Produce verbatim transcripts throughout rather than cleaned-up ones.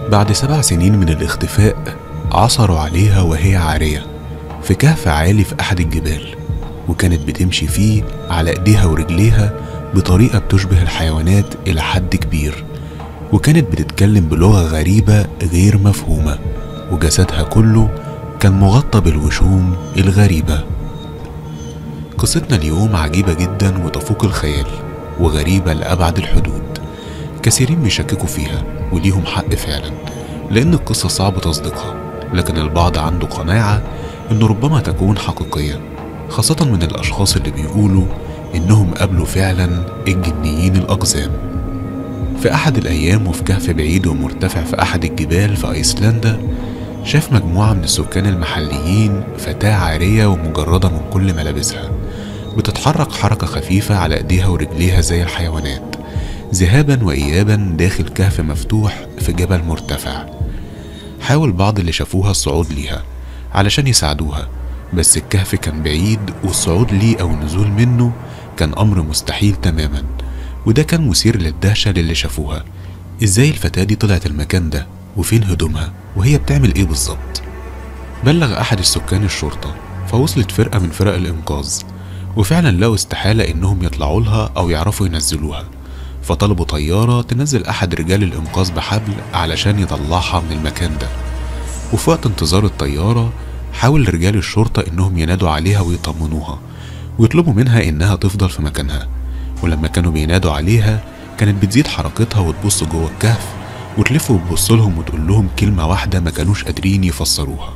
بعد سبع سنين من الاختفاء عثروا عليها وهي عارية في كهف عالي في أحد الجبال، وكانت بتمشي فيه على إيديها ورجليها بطريقة بتشبه الحيوانات إلى حد كبير، وكانت بتتكلم بلغة غريبة غير مفهومة، وجسدها كله كان مغطى بالوشوم الغريبة. قصتنا اليوم عجيبة جدا وتفوق الخيال وغريبة لأبعد الحدود. كثيرين بيشككوا فيها وليهم حق فعلا، لأن القصة صعب تصديقها، لكن البعض عنده قناعة إن ربما تكون حقيقية، خاصة من الأشخاص اللي بيقولوا إنهم قابلوا فعلا الجنيين الأقزام. في أحد الأيام وفي كهف بعيد ومرتفع في أحد الجبال في أيسلندا، شاف مجموعة من السكان المحليين فتاة عارية ومجردة من كل ملابسها، بتتحرك حركة خفيفة على ايديها ورجليها زي الحيوانات، ذهابا وإيابا داخل كهف مفتوح في جبل مرتفع. حاول بعض اللي شافوها الصعود ليها علشان يساعدوها، بس الكهف كان بعيد والصعود ليه أو النزول منه كان أمر مستحيل تماما، وده كان مثير للدهشة للي شافوها. ازاي الفتاة دي طلعت المكان ده؟ وفين هدومها؟ وهي بتعمل ايه بالظبط؟ بلغ أحد السكان الشرطة، فوصلت فرقة من فرق الإنقاذ، وفعلا لقوا استحالة إنهم يطلعوا لها أو يعرفوا ينزلوها، فطلبوا طيارة تنزل أحد رجال الإنقاذ بحبل علشان يطلعها من المكان ده. وفي وقت انتظار الطيارة حاول رجال الشرطة إنهم ينادوا عليها ويطمنوها ويطلبوا منها إنها تفضل في مكانها، ولما كانوا بينادوا عليها كانت بتزيد حركتها وتبص جوه الكهف وتلف وتبص لهم وتقول لهم كلمة واحدة ما كانوش قادرين يفسروها.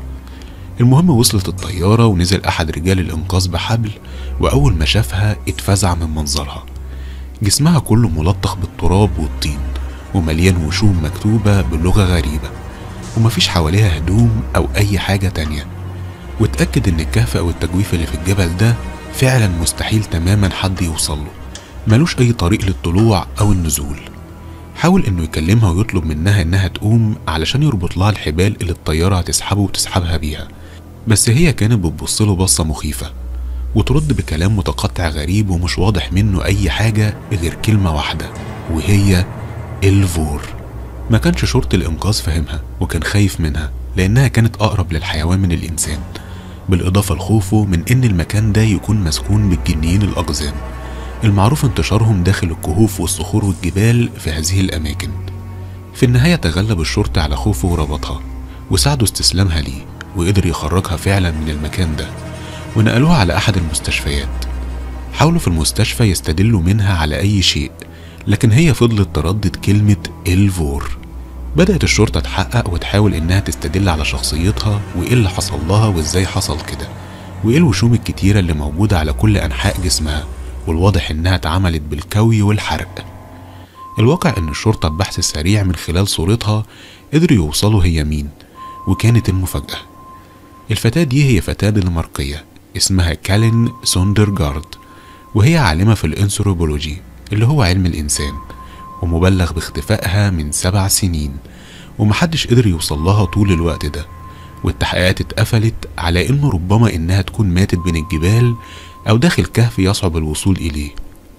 المهم وصلت الطيارة ونزل أحد رجال الإنقاذ بحبل، وأول ما شافها اتفزع من منظرها. جسمها كله ملطخ بالتراب والطين ومليان وشوم مكتوبة بلغة غريبة، ومفيش حواليها هدوم أو أي حاجة تانية، واتأكد إن الكهف أو التجويف اللي في الجبل ده فعلا مستحيل تماما حد يوصله، ملوش أي طريق للطلوع أو النزول. حاول إنه يكلمها ويطلب منها إنها تقوم علشان يربط لها الحبال اللي الطيارة هتسحبه وتسحبها بيها، بس هي كانت بتبصله بصة مخيفة وترد بكلام متقطع غريب ومش واضح منه أي حاجة غير كلمة واحدة، وهي الفور. ما كانش شرطي الإنقاذ فهمها وكان خايف منها لأنها كانت أقرب للحيوان من الإنسان، بالإضافة لخوفه من إن المكان ده يكون مسكون بالجنيين الأقزام المعروف انتشارهم داخل الكهوف والصخور والجبال في هذه الأماكن. في النهاية تغلب الشرطي على خوفه وربطها وساعده استسلامها ليه، وقدر يخرجها فعلا من المكان ده ونقلوها على أحد المستشفيات. حاولوا في المستشفى يستدلوا منها على أي شيء، لكن هي فضلت تردد كلمة الفور. بدأت الشرطة تحقق وتحاول إنها تستدل على شخصيتها وإيه اللي حصل لها وإزاي حصل كده، وإيه الوشوم الكتيرة اللي موجودة على كل أنحاء جسمها، والواضح إنها اتعملت بالكوي والحرق. الواقع إن الشرطة ببحث سريع من خلال صورتها قدروا يوصلوا هي مين، وكانت المفاجأة الفتاة دي هي فتاة دنماركية اسمها كالين سوندرجارد، وهي عالمة في الانثروبولوجي اللي هو علم الإنسان، ومبلغ باختفائها من سبع سنين ومحدش قدر يوصل لها طول الوقت ده، والتحقيقات اتقفلت على إنه ربما إنها تكون ماتت بين الجبال أو داخل كهف يصعب الوصول إليه.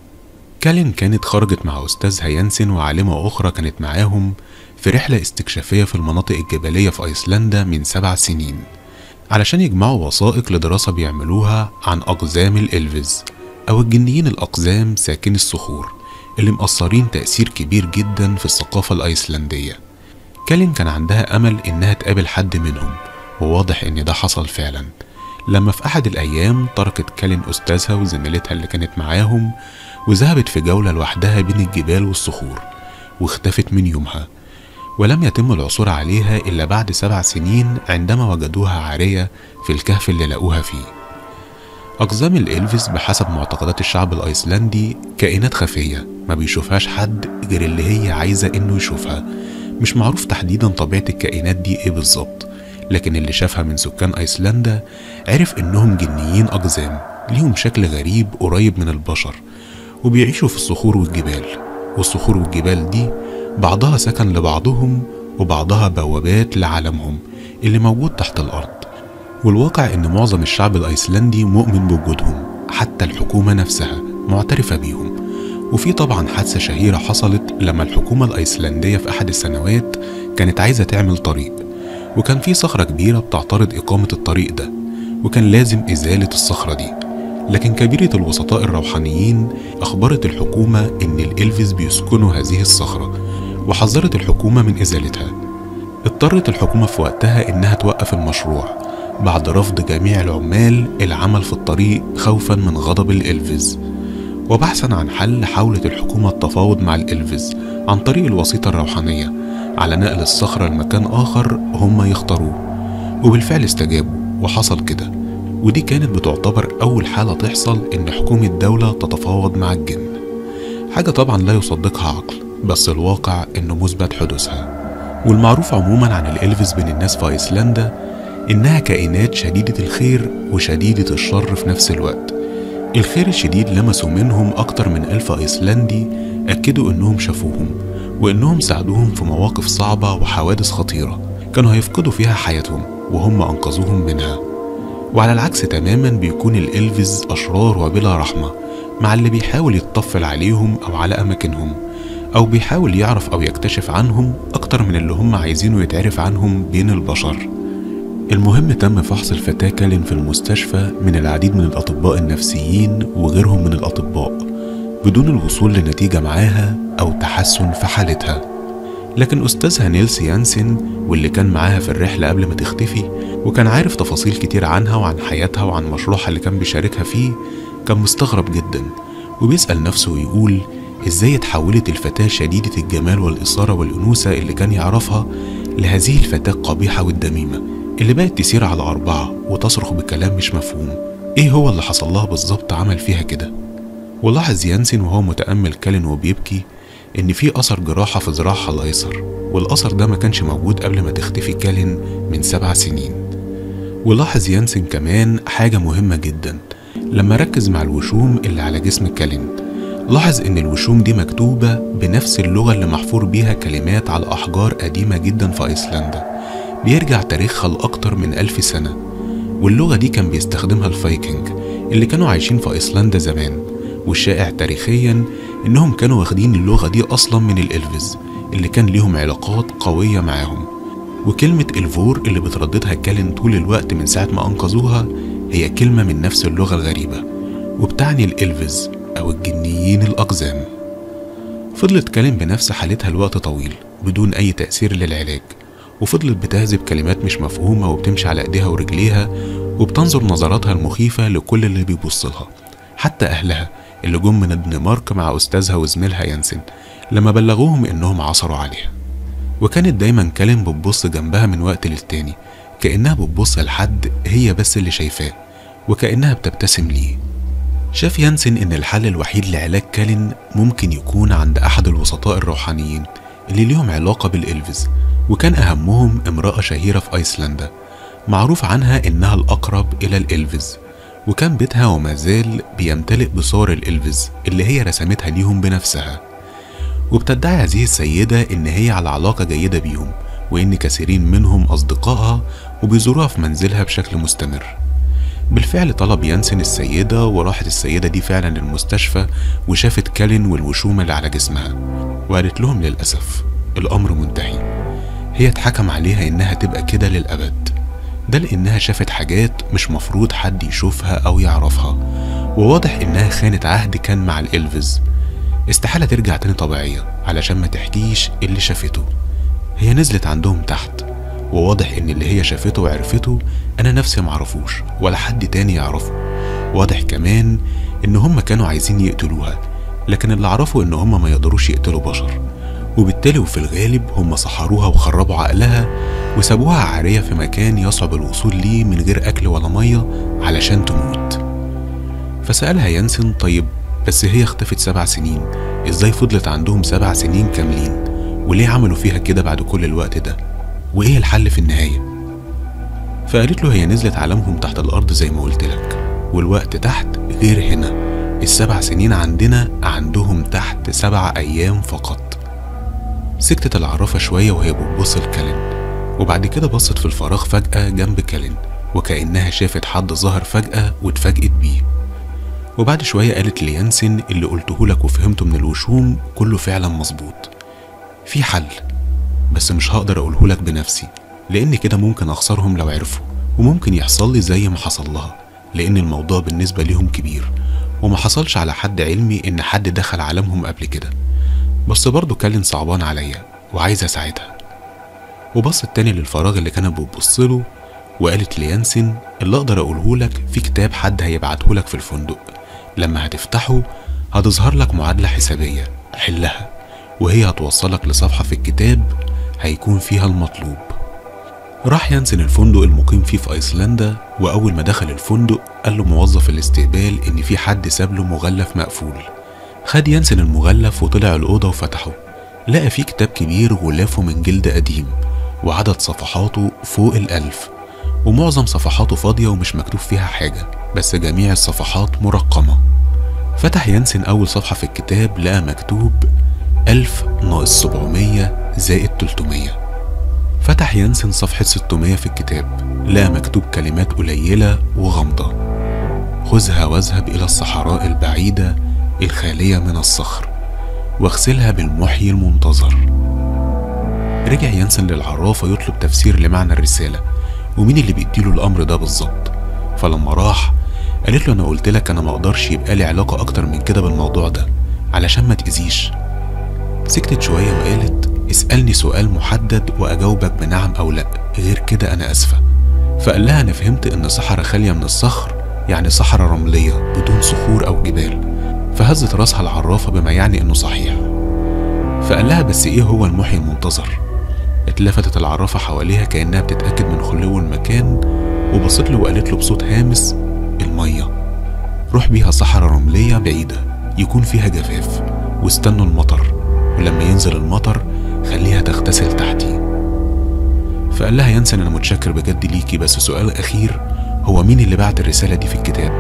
كالين كانت خرجت مع أستاذها يانسن وعالمة أخرى كانت معاهم في رحلة استكشافية في المناطق الجبلية في أيسلندا من سبع سنين علشان يجمعوا وثائق لدراسة بيعملوها عن أقزام الإلفز أو الجنيين الأقزام ساكن الصخور اللي مأثرين تأثير كبير جدا في الثقافة الأيسلندية. كالين كان عندها أمل إنها تقابل حد منهم، وواضح إن ده حصل فعلا لما في أحد الأيام تركت كالين أستاذها وزميلتها اللي كانت معاهم وذهبت في جولة لوحدها بين الجبال والصخور، واختفت من يومها، ولم يتم العثور عليها إلا بعد سبع سنين عندما وجدوها عارية في الكهف اللي لقوها فيه. أقزام الإلفز بحسب معتقدات الشعب الأيسلندي كائنات خفية ما بيشوفهاش حد غير اللي هي عايزة إنه يشوفها. مش معروف تحديدا طبيعة الكائنات دي إيه بالظبط، لكن اللي شافها من سكان أيسلندا عرف إنهم جنيين أقزام ليهم شكل غريب قريب من البشر، وبيعيشوا في الصخور والجبال، والصخور والجبال دي بعضها سكن لبعضهم وبعضها بوابات لعالمهم اللي موجود تحت الأرض. والواقع إن معظم الشعب الأيسلندي مؤمن بوجودهم، حتى الحكومة نفسها معترفة بيهم. وفي طبعا حادثة شهيرة حصلت لما الحكومة الأيسلندية في أحد السنوات كانت عايزة تعمل طريق، وكان في صخرة كبيرة بتعترض إقامة الطريق ده، وكان لازم إزالة الصخرة دي. لكن كبيرة الوسطاء الروحانيين أخبرت الحكومة إن الإلفز بيسكنوا هذه الصخرة، وحذرت الحكومة من إزالتها. اضطرت الحكومة في وقتها إنها توقف المشروع بعد رفض جميع العمال العمل في الطريق خوفا من غضب الإلفز. وبحثا عن حل، حاولت الحكومة التفاوض مع الإلفز عن طريق الوسيطة الروحانية على نقل الصخرة لمكان آخر هم يختاروه، وبالفعل استجابوا وحصل كده. ودي كانت بتعتبر أول حالة تحصل إن حكومة دولة تتفاوض مع الجن، حاجة طبعا لا يصدقها عقل، بس الواقع إنه مثبت حدوثها. والمعروف عموما عن الإلفز بين الناس في أيسلندا إنها كائنات شديدة الخير وشديدة الشر في نفس الوقت. الخير الشديد لمسوا منهم أكتر من ألف أيسلندي أكدوا إنهم شافوهم، وإنهم ساعدوهم في مواقف صعبة وحوادث خطيرة كانوا هيفقدوا فيها حياتهم، وهم أنقذوهم منها. وعلى العكس تماما بيكون الإلفز أشرار وبلا رحمة مع اللي بيحاول يتطفل عليهم أو على أماكنهم، أو بيحاول يعرف أو يكتشف عنهم أكتر من اللي هم عايزينه يتعرف عنهم بين البشر. المهم تم فحص الفتاة كالين في المستشفى من العديد من الأطباء النفسيين وغيرهم من الأطباء بدون الوصول لنتيجة معاها أو تحسن في حالتها. لكن أستاذها نيلس يانسن، واللي كان معاها في الرحلة قبل ما تختفي وكان عارف تفاصيل كتير عنها وعن حياتها وعن مشروعها اللي كان بيشاركها فيه، كان مستغرب جدا وبيسأل نفسه ويقول إزاي اتحولت الفتاة شديدة الجمال والإثارة والأنوثة اللي كان يعرفها لهذه الفتاة القبيحة والدميمة اللي بقت تسير على أربعة وتصرخ بكلام مش مفهوم. إيه هو اللي حصل لها بالظبط عمل فيها كده؟ ولاحظ يانسن وهو متأمل كالين وبيبكي إن في أثر جراحة في ذراعها الأيسر، والأثر ده ما كانش موجود قبل ما تختفي كالين من سبع سنين. ولاحظ يانسن كمان حاجة مهمة جدا لما ركز مع الوشوم اللي على جسم كالين. لاحظ إن الوشوم دي مكتوبة بنفس اللغة اللي محفور بيها كلمات على أحجار قديمة جدا في أيسلندا بيرجع تاريخها لأكتر من ألف سنة، واللغة دي كان بيستخدمها الفايكنج اللي كانوا عايشين في أيسلندا زمان. والشائع تاريخيا إنهم كانوا واخدين اللغة دي أصلا من الإلفز اللي كان ليهم علاقات قوية معاهم. وكلمة إلفور اللي بترددها كالين طول الوقت من ساعة ما أنقذوها هي كلمة من نفس اللغة الغريبة وبتعني الإلفز أو الجنيين الأقزام. فضلت كالين بنفس حالتها لوقت طويل بدون أي تأثير للعلاج، وفضلت بتهذب كلمات مش مفهومة وبتمشي على ايديها ورجليها وبتنظر نظراتها المخيفة لكل اللي بيبصلها، حتى أهلها اللي جم من الدنمارك مع أستاذها وزميلها يانسن لما بلغوهم إنهم عثروا عليها. وكانت دايما كالين بتبص جنبها من وقت للتاني كأنها بتبص لحد هي بس اللي شايفاه، وكأنها بتبتسم ليه. شاف يانسن إن الحل الوحيد لعلاج كالين ممكن يكون عند أحد الوسطاء الروحانيين اللي ليهم علاقة بالإلفز، وكان أهمهم امرأة شهيرة في أيسلندا معروف عنها إنها الأقرب إلى الإلفز، وكان بيتها وما زال بيمتلئ بصور الإلفز اللي هي رسمتها ليهم بنفسها. وبتدعي هذه السيدة إن هي على علاقة جيدة بيهم، وإن كثيرين منهم أصدقائها وبيزوروها في منزلها بشكل مستمر. بالفعل طلب يانسن السيدة، وراحت السيدة دي فعلا المستشفى وشافت كالين والوشوم اللي على جسمها، وقالت لهم للأسف الأمر منتهي، هي اتحكم عليها إنها تبقى كده للأبد. ده لأنها شافت حاجات مش مفروض حد يشوفها أو يعرفها، وواضح إنها خانت عهد كان مع الإلفز. استحالة ترجع تاني طبيعية علشان ما تحكيش اللي شافته. هي نزلت عندهم تحت، وواضح إن اللي هي شافته وعرفته أنا نفسي معرفوش ولا حد تاني يعرفه. واضح كمان إن هم كانوا عايزين يقتلوها، لكن اللي عرفوا إن هم ما يقدروش يقتلوا بشر، وبالتالي وفي الغالب هم سحروها وخربوا عقلها وسابوها عارية في مكان يصعب الوصول ليه من غير أكل ولا مية علشان تموت. فسألها يانسن طيب بس هي اختفت سبع سنين، ازاي فضلت عندهم سبع سنين كاملين؟ وليه عملوا فيها كده بعد كل الوقت ده؟ وايه الحل في النهاية؟ فقالت له هي نزلت عالمهم تحت الأرض زي ما قلت لك، والوقت تحت غير هنا. السبع سنين عندنا عندهم تحت سبع أيام فقط. سكتت العرافة شوية وهي بتبص لكالين، وبعد كده بصت في الفراغ فجأة جنب كالين وكأنها شافت حد ظهر فجأة واتفاجئت بيه. وبعد شوية قالت ليانسن اللي قلته لك وفهمته من الوشوم كله فعلا مظبوط، في حل. بس مش هقدر اقولهولك بنفسي، لان كده ممكن اخسرهم لو عرفوا، وممكن يحصل لي زي ما حصل لها، لان الموضوع بالنسبة ليهم كبير، وما حصلش على حد علمي ان حد دخل عالمهم قبل كده. بس برضه كالين صعبان عليا وعايز اساعدها. وبص التاني للفراغ اللي كانت بتبصله وقالت ليانسن: اللي اقدر اقولهولك في كتاب حد هيبعتهولك في الفندق، لما هتفتحه هتظهر لك معادلة حسابية، حلها وهي هتوصلك لصفحة في الكتاب هيكون فيها المطلوب. راح يانسن الفندق المقيم فيه في ايسلندا، واول ما دخل الفندق قال له موظف الاستقبال ان في حد ساب له مغلف مقفول. خد يانسن المغلف وطلع الأوضة وفتحه، لقى فيه كتاب كبير غلافه من جلد قديم، وعدد صفحاته فوق الألف، ومعظم صفحاته فاضية ومش مكتوب فيها حاجة، بس جميع الصفحات مرقمة. فتح يانسن أول صفحة في الكتاب، لقى مكتوب ألف ناقص سبعمية زائد تلتمية. فتح يانسن صفحة ستمية في الكتاب، لقى مكتوب كلمات قليلة وغامضة: خذها واذهب إلى الصحراء البعيدة الخالية من الصخر واغسلها بالمحي المنتظر. رجع يانسن للعرافة يطلب تفسير لمعنى الرسالة ومين اللي بيديله الأمر ده بالظبط. فلما راح قالت له: أنا قلت لك أنا مقدرش يبقى لي علاقة أكتر من كده بالموضوع ده علشان ما تأذيش. سكتت شوية وقالت: اسألني سؤال محدد وأجاوبك بنعم أو لأ، غير كده أنا أسفة. فقال لها: أنا فهمت إن صحراء خالية من الصخر يعني صحراء رملية بدون صخور أو جبال. فهزت راسها العرافة بما يعني إنه صحيح. فقال لها: بس إيه هو المحي المنتظر؟ اتلفتت العرافة حواليها كأنها بتتأكد من خلو المكان، وبصت له وقالت له بصوت هامس: المية. روح بيها صحراء رملية بعيدة يكون فيها جفاف، واستنوا المطر، ولما ينزل المطر خليها تغتسل تحتي. فقال لها يانسن: أنا متشكر بجد ليكي، بس سؤال أخير، هو مين اللي بعت الرسالة دي في الكتاب؟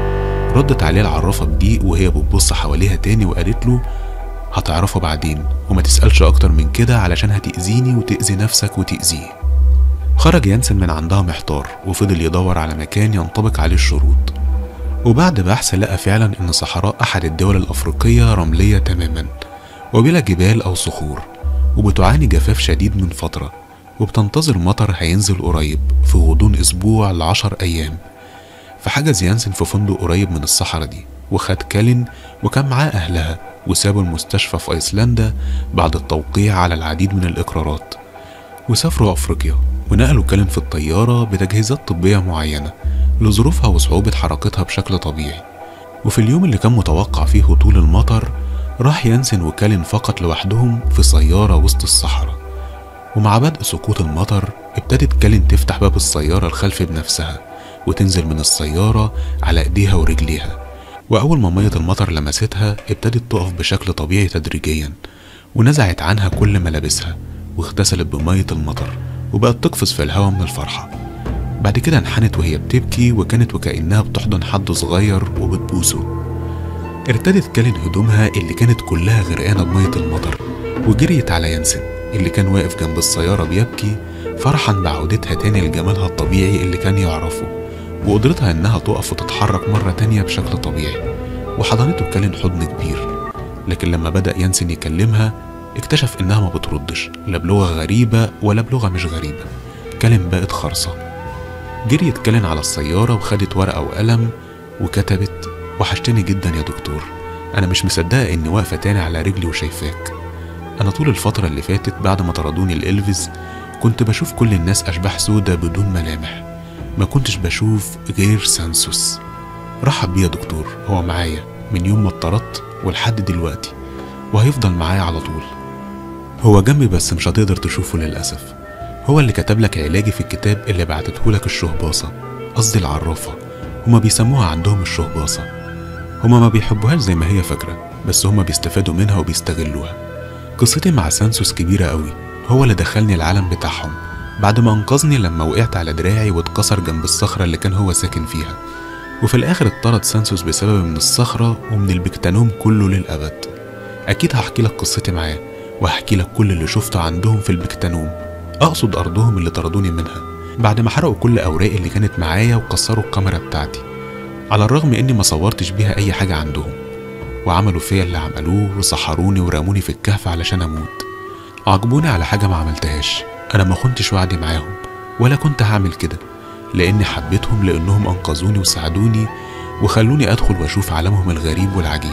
ردت عليه العرافة بضيق وهي بتبص حواليها تاني وقالت له: هتعرفه بعدين، وما تسألش أكتر من كده علشان هتأذيني وتأذي نفسك وتأذيه. خرج يانسن من عندها محتار وفضل يدور على مكان ينطبق عليه الشروط، وبعد بحث لقى فعلا إن صحراء أحد الدول الأفريقية رملية تماما وبلا جبال أو صخور، وبتعاني جفاف شديد من فترة، وبتنتظر مطر هينزل قريب في غضون أسبوع لعشر أيام. فحجز يانسن في فندق قريب من الصحراء دي، وخد كالين وكان معاه أهلها، وسابوا المستشفى في أيسلندا بعد التوقيع على العديد من الإقرارات، وسافروا أفريقيا، ونقلوا كالين في الطيارة بتجهيزات طبية معينة لظروفها وصعوبة حركتها بشكل طبيعي. وفي اليوم اللي كان متوقع فيه هطول المطر راح يانسن وكالين فقط لوحدهم في سيارة وسط الصحراء. ومع بدء سقوط المطر ابتدت كالين تفتح باب السيارة الخلفي بنفسها وتنزل من السيارة على ايديها ورجليها، وأول ما مية المطر لمستها ابتدت تقف بشكل طبيعي تدريجيا، ونزعت عنها كل ملابسها واغتسلت بمية المطر وبقت تقفز في الهواء من الفرحة. بعد كده انحنت وهي بتبكي، وكانت وكأنها بتحضن حد صغير وبتبوسه. ارتدت كالين هدومها اللي كانت كلها غرقانة بمية المطر وجريت على يانسن اللي كان واقف جنب السيارة بيبكي، فرحا بعودتها تاني لجمالها الطبيعي اللي كان يعرفه وقدرتها انها تقف وتتحرك مرة تانية بشكل طبيعي. وحضنته كالين حضن كبير، لكن لما بدأ يانسن يكلمها اكتشف انها ما بتردش لا بلغة غريبة ولا بلغة مش غريبة. كالين بقت خرصة. جريت كالين على السيارة وخدت ورقة وقلم وكتبت: وحشتني جدا يا دكتور، انا مش مصدقة اني واقفة تاني على رجلي وشايفاك. انا طول الفترة اللي فاتت بعد ما طردوني الإلفز كنت بشوف كل الناس اشباح سودة بدون ملامح، ما كنتش بشوف غير سانسوس. رحب بيه يا دكتور، هو معايا من يوم ما اتطردت ولحد دلوقتي، وهيفضل معايا على طول. هو جنبي بس مش هتقدر تشوفه للأسف. هو اللي كتب لك علاجي في الكتاب اللي بعتته لك الشهباصة، قصدي العرافة، هما بيسموها عندهم الشهباصة. هما ما بيحبوهاش زي ما هي فاكرة، بس هما بيستفادوا منها وبيستغلوها. قصتي مع سانسوس كبيرة قوي، هو اللي دخلني العالم بتاعهم بعد ما انقذني لما وقعت على دراعي واتكسر جنب الصخرة اللي كان هو ساكن فيها. وفي الآخر اتطرد سانسوس بسبب من الصخرة ومن البكتانوم كله للأبد. أكيد هحكي لك قصتي معاه، وهحكي لك كل اللي شفته عندهم في البكتانوم، أقصد أرضهم اللي طردوني منها بعد ما حرقوا كل أوراقي اللي كانت معايا وكسروا الكاميرا بتاعتي، على الرغم إني ما صورتش بيها أي حاجة عندهم. وعملوا فيا اللي عملوه وسحروني ورموني في الكهف علشان أموت. عاقبوني على حاجة ما عملتهاش. أنا ما خنتش وعدي معاهم ولا كنت هعمل كده، لأني حبيتهم، لأنهم أنقذوني وساعدوني وخلوني أدخل وأشوف عالمهم الغريب والعجيب.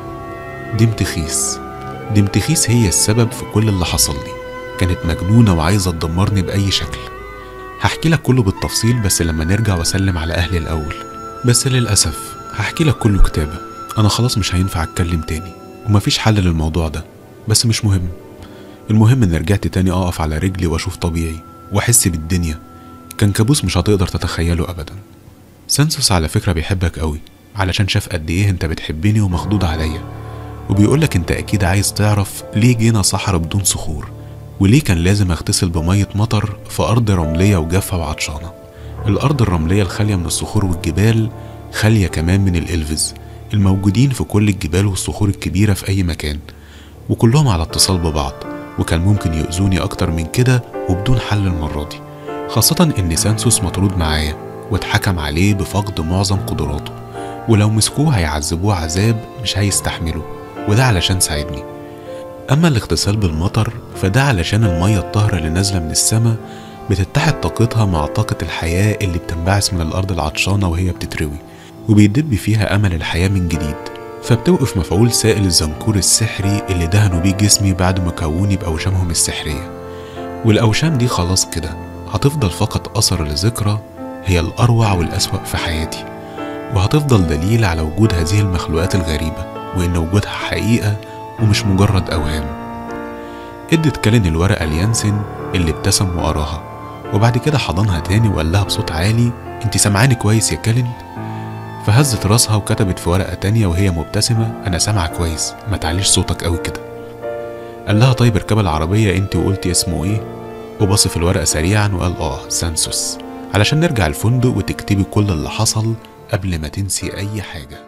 دمتخيس دمتخيس هي السبب في كل اللي حصل لي. كانت مجنونة وعايزة تدمرني بأي شكل. هحكي لك كله بالتفصيل بس لما نرجع وأسلم على أهلي الأول. بس للأسف هحكي لك كله كتابة. أنا خلاص مش هينفع أتكلم تاني ومفيش حل للموضوع ده، بس مش مهم. المهم إن رجعت تاني أقف على رجلي وأشوف طبيعي وأحس بالدنيا. كان كابوس مش هتقدر تتخيله أبدا. سانسوس على فكرة بيحبك قوي علشان شاف قد إيه أنت بتحبني ومخضوض عليا، وبيقولك أنت أكيد عايز تعرف ليه جينا صحراء بدون صخور، وليه كان لازم أغتسل بمية مطر في أرض رملية وجافة وعطشانة. الأرض الرملية الخالية من الصخور والجبال خالية كمان من الإلفز الموجودين في كل الجبال والصخور الكبيرة في أي مكان، وكلهم على اتصال ببعض، وكان ممكن يؤذوني أكتر من كده وبدون حل المرة دي، خاصة إن سانسوس مطرود معايا واتحكم عليه بفقد معظم قدراته، ولو مسكوه هيعذبوه عذاب مش هيستحمله، وده علشان ساعدني. أما الاغتسال بالمطر فده علشان المية الطاهرة اللي نازلة من السماء بتتحد طاقتها مع طاقة الحياة اللي بتنبعث من الأرض العطشانة وهي بتتروي، وبيدب فيها أمل الحياة من جديد، فبتوقف مفعول سائل الزنكور السحري اللي دهنوا بيه جسمي بعد ما كوني بأوشامهم السحرية. والأوشام دي خلاص كده هتفضل فقط أثر لذكرى هي الأروع والأسوأ في حياتي، وهتفضل دليل على وجود هذه المخلوقات الغريبة وإن وجودها حقيقة ومش مجرد أوهام. ادت كالين الورقة ليانسن اللي ابتسم وقراها، وبعد كده حضنها تاني وقال لها بصوت عالي: انتي سامعاني كويس يا كالين؟ فهزت راسها وكتبت في ورقة تانية وهي مبتسمة: أنا سامعة كويس، ما تعليش صوتك قوي كده. قال لها: طيب اركبي العربية انتي وقلتي اسمه ايه؟ وبص في الورقة سريعا وقال: اه سانسوس، علشان نرجع الفندق وتكتبي كل اللي حصل قبل ما تنسي أي حاجة.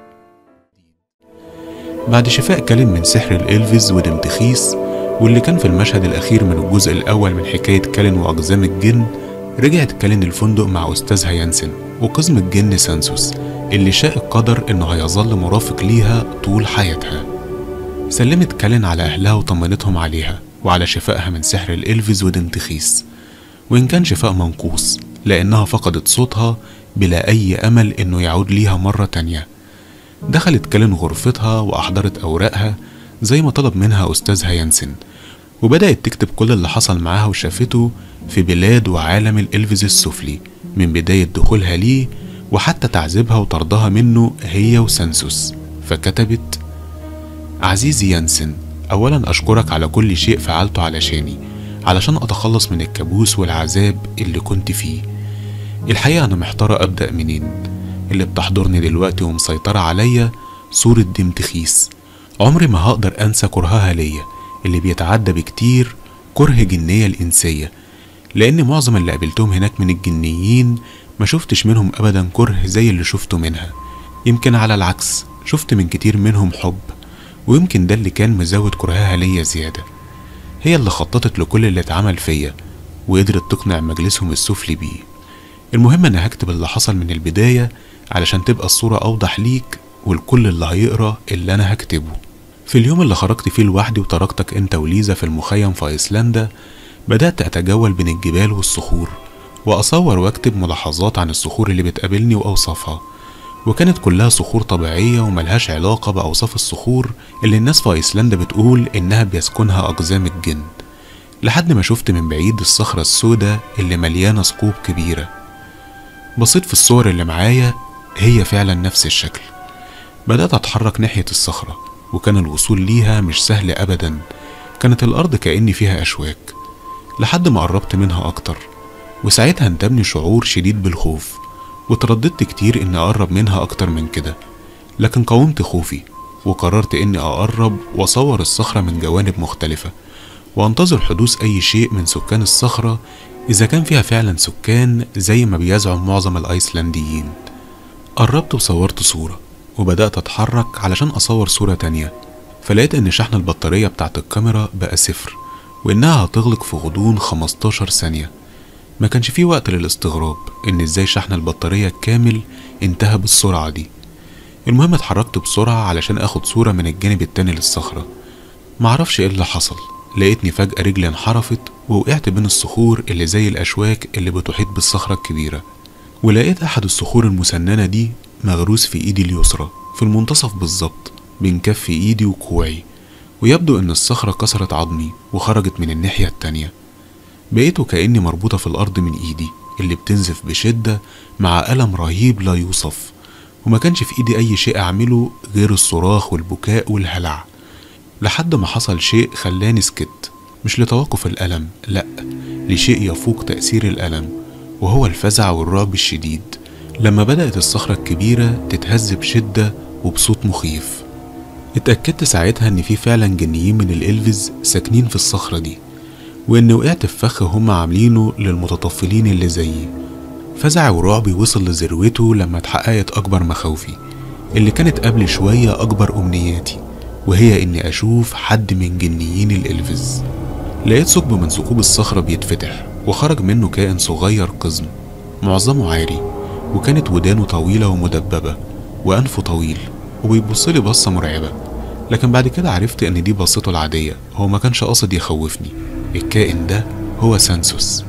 بعد شفاء كالين من سحر الإلفز ودمتخيس، واللي كان في المشهد الأخير من الجزء الأول من حكاية كالين وأقزام الجن، رجعت كالين الفندق مع أستاذها يانسن وقزم الجن سانسوس اللي شاء القدر إنه هيظل مرافق ليها طول حياتها. سلمت كالين على أهلها وطمنتهم عليها وعلى شفائها من سحر الإلفز ودمتخيس، وإن كان شفاء منقوص لأنها فقدت صوتها بلا أي أمل إنه يعود ليها مرة تانية. دخلت كالين غرفتها وأحضرت أوراقها زي ما طلب منها أستاذها يانسن، وبدأت تكتب كل اللي حصل معاها وشافته في بلاد وعالم الإلفز السفلي من بداية دخولها ليه وحتى تعذيبها وطردها منه هي وسانسوس. فكتبت: عزيزي يانسن، أولا أشكرك على كل شيء فعلته علشاني علشان أتخلص من الكابوس والعذاب اللي كنت فيه. الحقيقة أنا محتارة أبدأ منين. اللي بتحضرني دلوقتي ومسيطرة عليا صورة دمتخيس. عمري ما هقدر أنسى كرهها ليا اللي بيتعدى بكتير كره جنية الإنسية، لأن معظم اللي قابلتهم هناك من الجنيين ما شفتش منهم أبدا كره زي اللي شفته منها. يمكن على العكس شفت من كتير منهم حب، ويمكن ده اللي كان مزود كرهها ليا زيادة. هي اللي خططت لكل اللي اتعمل فيا وقدرت تقنع مجلسهم السفلي بيه. المهم أنا هكتب اللي حصل من البداية علشان تبقى الصورة أوضح ليك والكل اللي هيقرأ اللي أنا هكتبه. في اليوم اللي خرجت فيه لوحدي وتركتك أنت وليزا في المخيم في أيسلندا، بدأت أتجول بين الجبال والصخور وأصور وأكتب ملاحظات عن الصخور اللي بتقابلني وأوصافها، وكانت كلها صخور طبيعية وملهاش علاقة بأوصاف الصخور اللي الناس في أيسلندا بتقول إنها بيسكنها أقزام الجن، لحد ما شفت من بعيد الصخرة السوداء اللي مليانة ثقوب كبيرة. بصيت في الصور اللي معايا، هي فعلا نفس الشكل. بدأت أتحرك ناحية الصخرة، وكان الوصول ليها مش سهل أبدا. كانت الأرض كأني فيها أشواك، لحد ما قربت منها أكتر، وساعتها انتابني شعور شديد بالخوف، وترددت كتير إني أقرب منها أكتر من كده، لكن قاومت خوفي وقررت إني أقرب وأصور الصخرة من جوانب مختلفة، وأنتظر حدوث أي شيء من سكان الصخرة إذا كان فيها فعلا سكان زي ما بيزعم معظم الأيسلنديين. قربت وصورت صورة، وبدأت أتحرك علشان أصور صورة تانية، فلقيت إن شحن البطارية بتاعت الكاميرا بقى صفر، وإنها هتغلق في غضون خمستاشر ثانية. ما كانش فيه وقت للاستغراب إن إزاي شحن البطارية الكامل انتهى بالسرعة دي. المهم اتحركت بسرعة علشان أخد صورة من الجانب التاني للصخرة. معرفش إيه اللي حصل، لقيتني فجأة رجلي انحرفت ووقعت بين الصخور اللي زي الأشواك اللي بتحيط بالصخرة الكبيرة، ولقيت أحد الصخور المسننة دي مغروس في إيدي اليسرى في المنتصف بالظبط بين كف إيدي وكوعي، ويبدو إن الصخرة كسرت عظمي وخرجت من الناحية التانية. بقيت وكأني مربوطة في الأرض من إيدي اللي بتنزف بشدة مع ألم رهيب لا يوصف، وما كانش في إيدي أي شيء أعمله غير الصراخ والبكاء والهلع، لحد ما حصل شيء خلاني سكت، مش لتوقف الألم، لأ، لشيء يفوق تأثير الألم، وهو الفزع والرعب الشديد لما بدأت الصخرة الكبيرة تتهز بشدة وبصوت مخيف. اتأكدت ساعتها إن في فعلا جنيين من الإلفز ساكنين في الصخرة دي، وإن وقعت في فخ هم عاملينه للمتطفلين اللي زيي. فزع ورعبي وصل لذروته لما اتحققت أكبر مخاوفي اللي كانت قبل شوية أكبر أمنياتي، وهي إني أشوف حد من جنيين الإلفز. لقيت ثقب من ثقوب الصخرة بيتفتح وخرج منه كائن صغير قزم معظمه عاري، وكانت ودانه طويلة ومدببة وأنفه طويل وبيبصلي بصة مرعبة. لكن بعد كده عرفت إن دي بصته العادية، هو ما كانش قاصد يخوفني. الكائن ده هو سانسوس.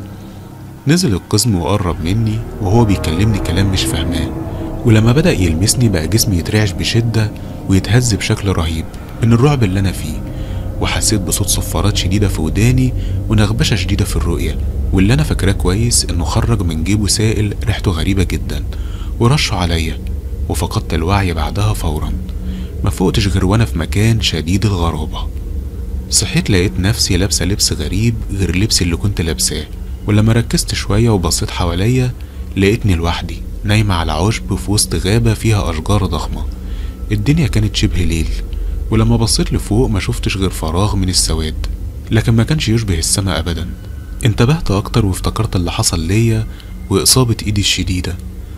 نزل القزم وقرب مني وهو بيكلمني كلام مش فاهماه، ولما بدأ يلمسني بقى جسمي يترعش بشدة ويتهز بشكل رهيب من الرعب اللي أنا فيه، وحسيت بصوت صفارات شديدة في وداني ونغبشة شديدة في الرؤية، واللي أنا فاكراه كويس إنه خرج من جيبه سائل ريحته غريبة جدا ورشه عليا، وفقدت الوعي بعدها فورا. ما فوقتش غير وأنا في مكان شديد الغرابة. صحيت لقيت نفسي لابسة لبس غريب غير اللبس اللي كنت لابساه، ولما ركزت شوية وبصيت حواليا لقيتني لوحدي نايمة على عشب في وسط غابة فيها أشجار ضخمة. الدنيا كانت شبه ليل، ولما بصيت لفوق ما شفتش غير فراغ من السواد، لكن ما كانش يشبه السماء أبدا. انتبهت أكتر وافتكرت اللي حصل ليا وإصابة إيدي الشديدة.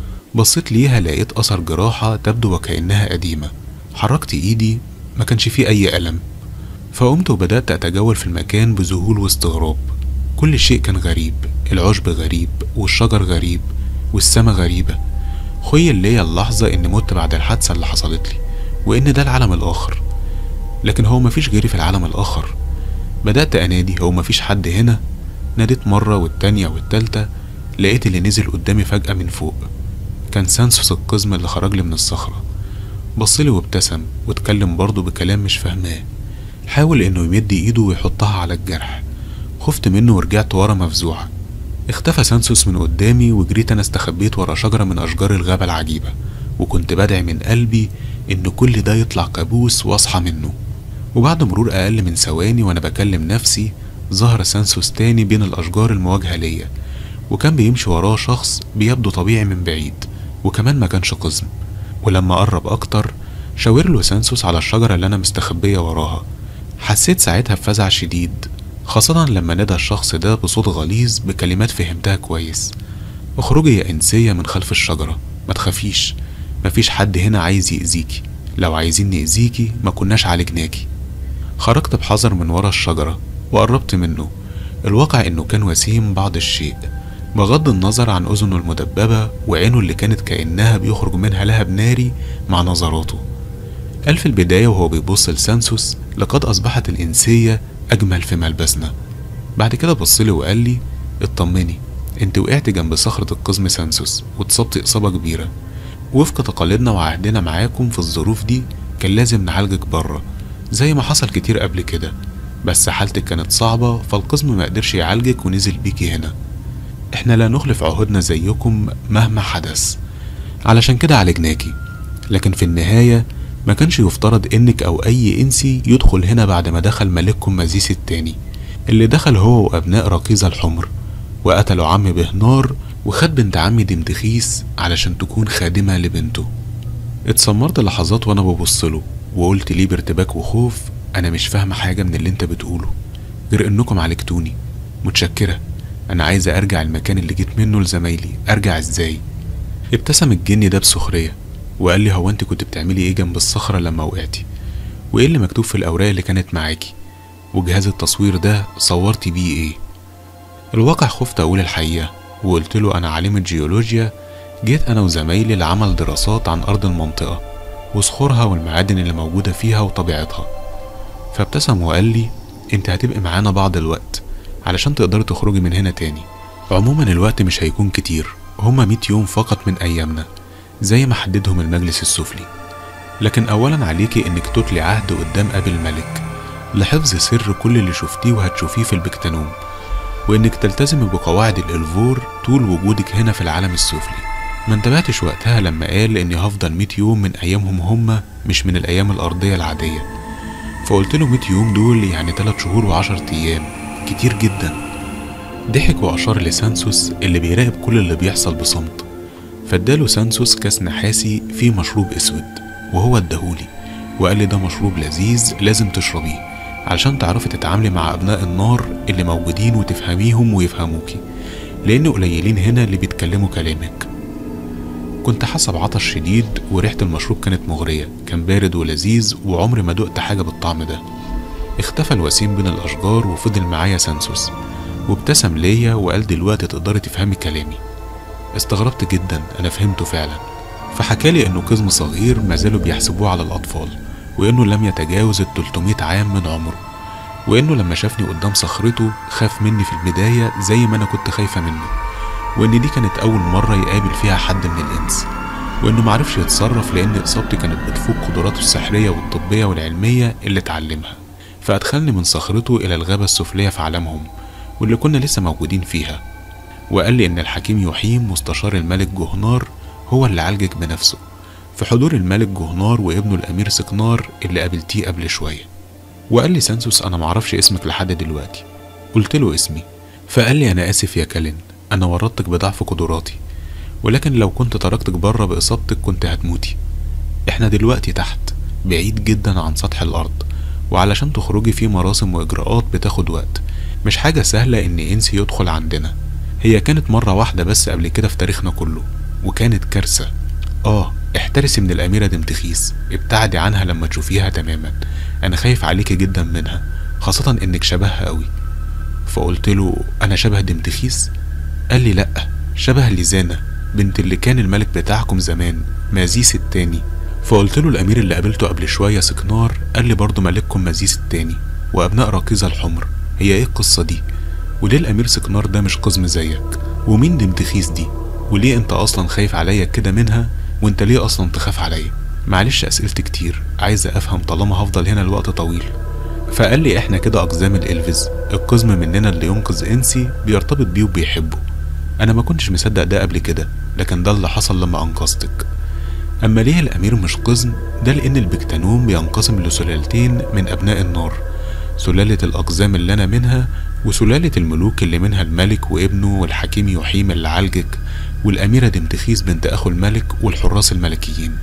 بصيت ليها لقيت أثر جراحة تبدو وكأنها قديمة. حركت إيدي ما كانش فيه أي ألم، فقمت وبدأت أتجول في المكان بذهول واستغراب. كل شيء كان غريب، العشب غريب والشجر غريب والسما غريبة. خيل ليا اللحظة إني مت بعد الحادثة اللي حصلت لي، وإن ده العالم الآخر، لكن هو مفيش غيري في العالم الآخر. بدأت أنادي هو مفيش حد هنا. ناديت مرة والتانية والتالتة، لقيت اللي نزل قدامي فجأة من فوق كان سانسوس القزم اللي خرج لي من الصخرة. بصلي وابتسم واتكلم برضه بكلام مش فاهماه، حاول إنه يمد إيده ويحطها على الجرح. خفت منه ورجعت ورا مفزوعة. اختفى سانسوس من قدامي وجريت أنا استخبيت ورا شجرة من أشجار الغابة العجيبة، وكنت بدعي من قلبي إن كل ده يطلع كابوس واصحى منه. وبعد مرور أقل من ثواني وأنا بكلم نفسي ظهر سانسوس تاني بين الأشجار المواجهة ليا، وكان بيمشي وراه شخص بيبدو طبيعي من بعيد، وكمان ما كانش قزم. ولما قرب أكتر شاور له سانسوس على الشجرة اللي أنا مستخبية وراها. حسيت ساعتها بفزع شديد، خاصة لما نادى الشخص ده بصوت غليظ بكلمات فهمتها كويس: اخرجي يا إنسية من خلف الشجرة، ما تخافيش، مفيش حد هنا عايز يأذيكي، لو عايزين نأذيكي ما كناش عالجناكي. خرجت بحذر من ورا الشجرة وقربت منه. الواقع إنه كان وسيم بعض الشيء، بغض النظر عن أذنه المدببة وعينه اللي كانت كأنها بيخرج منها لهب ناري مع نظراته. قال في البداية وهو بيبص لسانسوس: لقد أصبحت الإنسية أجمل في ملبسنا. بعد كده بصلي وقال لي: اطمني، انت وقعت جنب صخرة القزم سانسوس واتصبت إصابة كبيرة. وفق تقاليدنا وعهدنا معاكم في الظروف دي كان لازم نعالجك بره زي ما حصل كتير قبل كده، بس حالتك كانت صعبة فالقزم ما قدرش يعالجك ونزل بيكي هنا. احنا لا نخلف عهودنا زيكم مهما حدث، علشان كده عالجناكي. لكن في النهاية ما كانش يفترض انك او اي انسي يدخل هنا بعد ما دخل ملككم مزيس التاني، اللي دخل هو وابناء رقيزة الحمر وقتلوا عم بهنار وخد بنت عمي دمدخيس علشان تكون خادمة لبنته. اتسمرت لحظات وانا ببصله وقلت ليه بارتباك وخوف: انا مش فاهمة حاجة من اللي انت بتقوله غير انكم عالجتوني. متشكرة، انا عايزة ارجع المكان اللي جيت منه لزمايلي. ارجع ازاي؟ ابتسم الجني ده بسخرية وقال لي: هو انت كنت بتعملي ايه جنب الصخرة لما وقعتي؟ وايه اللي مكتوب في الاوراق اللي كانت معاكي؟ وجهاز التصوير ده صورتي بيه ايه؟ الواقع خفت اقول الحقيقة وقلت له: انا عالمة جيولوجيا، جيت انا وزمايلي لعمل دراسات عن ارض المنطقة وصخورها والمعادن اللي موجودة فيها وطبيعتها. فابتسم وقال لي: انت هتبقي معانا بعض الوقت علشان تقدري تخرجي من هنا تاني. عموما الوقت مش هيكون كتير، هما مية يوم فقط من ايامنا زي ما حددهم المجلس السفلي. لكن اولا عليكي انك تتلي عهد قدام ابي الملك لحفظ سر كل اللي شفتيه وهتشوفيه في البكتانوم، وانك تلتزمي بقواعد الالفور طول وجودك هنا في العالم السفلي. ما انتبهتش وقتها لما قال اني هفضل مية يوم من ايامهم هما، مش من الايام الارضيه العاديه. فقلت له مية يوم دول يعني تلات شهور وعشر ايام، كتير جدا. ضحك واشار لسانسوس اللي بيراقب كل اللي بيحصل بصمت، فاداله سانسوس كاس نحاسي فيه مشروب اسود وهو اداهولي، وقال لي ده مشروب لذيذ لازم تشربيه علشان تعرفي تتعاملي مع ابناء النار اللي موجودين وتفهميهم ويفهموكي، لان قليلين هنا اللي بيتكلموا كلامك. كنت حاسه بعطش شديد وريحه المشروب كانت مغريه، كان بارد ولذيذ وعمري ما دقت حاجه بالطعم ده. اختفى الوسيم بين الاشجار وفضل معايا سانسوس، وابتسم ليا وقال دلوقتي تقدري تفهمي كلامي. استغربت جدا، انا فهمته فعلا. فحكالي انه قزم صغير ما زالوا بيحسبوه على الاطفال، وانه لم يتجاوز التلتمية عام من عمره، وانه لما شافني قدام صخرته خاف مني في البدايه زي ما انا كنت خايفه منه، وان دي كانت اول مره يقابل فيها حد من الانس، وانه معرفش يتصرف لان اصابتي كانت بتفوق قدراته السحريه والطبيه والعلميه اللي اتعلمها. فادخلني من صخرته الى الغابه السفليه في عالمهم واللي كنا لسه موجودين فيها، وقال لي ان الحكيم يحيم مستشار الملك جهنار هو اللي عالجك بنفسه في حضور الملك جهنار وابنه الامير سكنار اللي قابلتيه قبل شويه. وقال لي سانسوس انا معرفش اسمك لحد دلوقتي. قلت له اسمي، فقال لي انا اسف يا كالين، انا ورطتك بضعف قدراتي، ولكن لو كنت تركتك بره باصابتك كنت هتموتي. احنا دلوقتي تحت بعيد جدا عن سطح الارض، وعلشان تخرجي في مراسم واجراءات بتاخد وقت، مش حاجه سهله ان انسي يدخل عندنا. هي كانت مره واحده بس قبل كده في تاريخنا كله، وكانت كارثه. اه احترسي من الاميره دمتخيس، ابتعدي عنها لما تشوفيها تماما، انا خايف عليكي جدا منها، خاصه انك شبهها قوي. فقلت له انا شبه دمتخيس؟ قال لي لا، شبه ليزانا بنت اللي كان الملك بتاعكم زمان، مازيس التاني. فقلت له الامير اللي قابلته قبل شويه سكنار قال لي برضه ملككم مازيس التاني وابناء ركيزه الحمر. هي ايه القصه دي؟ وليه الامير سكنار ده مش قزم زيك؟ ومين دمتخيس دي؟ وليه انت اصلا خايف عليا كده منها؟ وانت ليه اصلا تخاف عليا؟ معلش اسئلتي كتير، عايز افهم طالما هفضل هنا لوقت طويل. فقال لي احنا كده اقزام الالفز، القزم مننا اللي ينقذ انسي بيرتبط بيه وبيحبه. انا ما كنتش مصدق ده قبل كده، لكن ده اللي حصل لما انقذتك. اما ليه الامير مش قزم؟ ده لان البكتانوم بينقسم لسلالتين من ابناء النار، سلالة الاقزام اللي انا منها، وسلالة الملوك اللي منها الملك وابنه والحكيم يحيم اللي عالجك، والاميرة دمتخيس بنت اخو الملك والحراس الملكيين.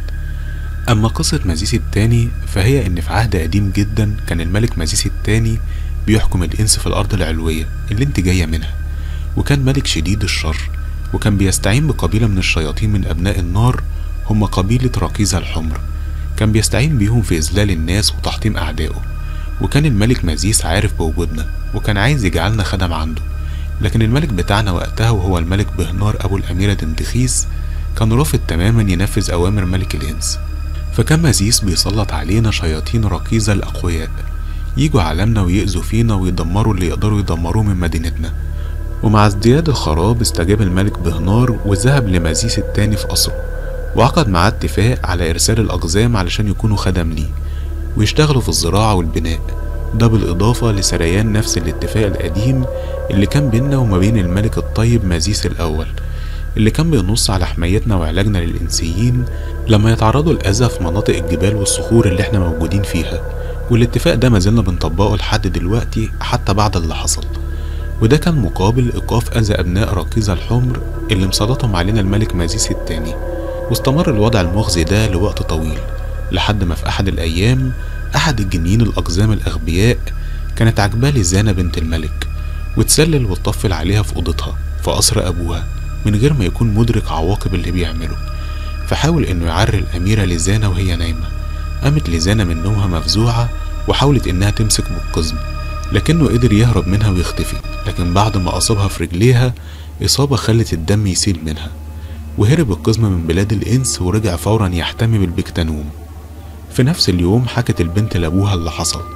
اما قصة مازيس التاني فهي ان في عهد قديم جدا كان الملك مازيس التاني بيحكم الانس في الارض العلوية اللي انت جاية منها، وكان ملك شديد الشر، وكان بيستعين بقبيلة من الشياطين من ابناء النار، هم قبيلة ركيزة الحمر. كان بيستعين بيهم في اذلال الناس وتحطيم اعدائه، وكان الملك مازيس عارف بوجودنا وكان عايز يجعلنا خدم عنده، لكن الملك بتاعنا وقتها وهو الملك بهنار ابو الاميرة دمتخيس كان رافض تماما ينفذ اوامر ملك الانس. فكان مازيس بيسلط علينا شياطين ركيزة الاقوياء يجوا عالمنا ويأذوا فينا ويدمروا اللي يقدروا يدمروه من مدينتنا. ومع ازدياد الخراب استجاب الملك بهنار وذهب لمازيس التاني في قصره، وعقد معاه اتفاق على ارسال الاقزام علشان يكونوا خدم ليه ويشتغلوا في الزراعة والبناء، ده بالاضافة لسريان نفس الاتفاق القديم اللي كان بيننا وما بين الملك الطيب مازيس الاول، اللي كان بينص على حمايتنا وعلاجنا للإنسيين لما يتعرضوا لأذى في مناطق الجبال والصخور اللي احنا موجودين فيها. والاتفاق ده ما زلنا بنطبقه لحد دلوقتي حتى بعد اللي حصل، وده كان مقابل إيقاف أذى أبناء ركيزة الحمر اللي مسلطهم علينا الملك مازيس التاني. واستمر الوضع المخزي ده لوقت طويل، لحد ما في أحد الأيام أحد الجنيين الأقزام الأغبياء كانت عجباه ليزانا بنت الملك، وتسلل وتطفل عليها في أوضتها في قصر أبوها من غير ما يكون مدرك عواقب اللي بيعمله. فحاول انه يعري الاميرة ليزانا وهي نايمة. قامت ليزانا من نومها مفزوعة وحاولت انها تمسك بالقزم، لكنه قدر يهرب منها ويختفي، لكن بعد ما اصابها في رجليها اصابة خلت الدم يسيل منها، وهرب القزم من بلاد الانس ورجع فورا يحتمي بالبكتانوم. في نفس اليوم حكت البنت لابوها اللي حصل،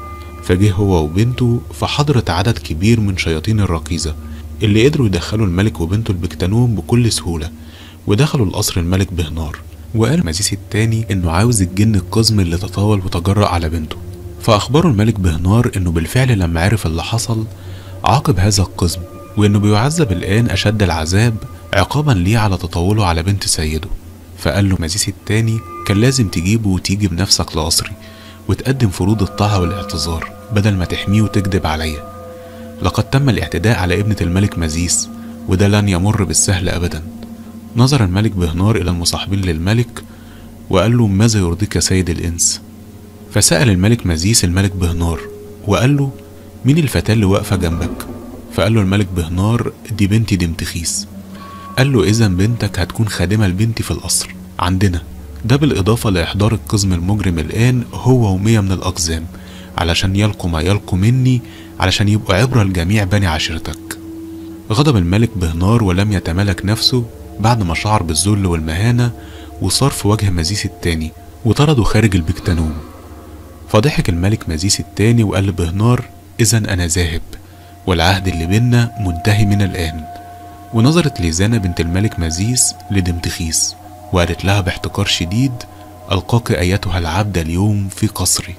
فجه هو وبنته في حضرة عدد كبير من شياطين الركيزة اللي قدروا يدخلوا الملك وبنته البكتانوم بكل سهولة، ودخلوا القصر الملك بهنار. وقال مزيس التاني انه عاوز الجن القزم اللي تطاول وتجرأ على بنته. فاخبروا الملك بهنار انه بالفعل لما عرف اللي حصل عاقب هذا القزم، وانه بيعذب الان اشد العذاب عقابا ليه على تطاوله على بنت سيده. فقال له مزيس التاني كان لازم تجيبه وتيجي بنفسك لقصري وتقدم فروض الطاعة والاعتذار بدل ما تحميه وتكذب عليا. لقد تم الاعتداء على ابنة الملك مزيس، وده لن يمر بالسهل ابدا. نظر الملك بهنار الى المصاحبين للملك وقال له ماذا يرضيك يا سيد الانس؟ فسأل الملك مزيس الملك بهنار وقال له مين الفتاة اللي واقفة جنبك؟ فقال له الملك بهنار دي بنتي دمتخيس. قال له اذا بنتك هتكون خادمة لبنتي في القصر عندنا، ده بالاضافة لاحضار القزم المجرم الان هو ومية من الاقزام علشان يلقوا ما يلقوا مني، علشان يبقوا عبرة لجميع بني عشيرتك. غضب الملك بهنار ولم يتملك نفسه بعد ما شعر بالذل والمهانة، وصار في وجه مزيس التاني وطرده خارج البكتانوم. فضحك الملك مزيس التاني وقال لبهنار إذن أنا ذاهب، والعهد اللي بينا منتهي من الآن. ونظرت ليزانا بنت الملك مزيس لدمتخيس وقالت لها باحتقار شديد ألقاك أيتها العبدة اليوم في قصري.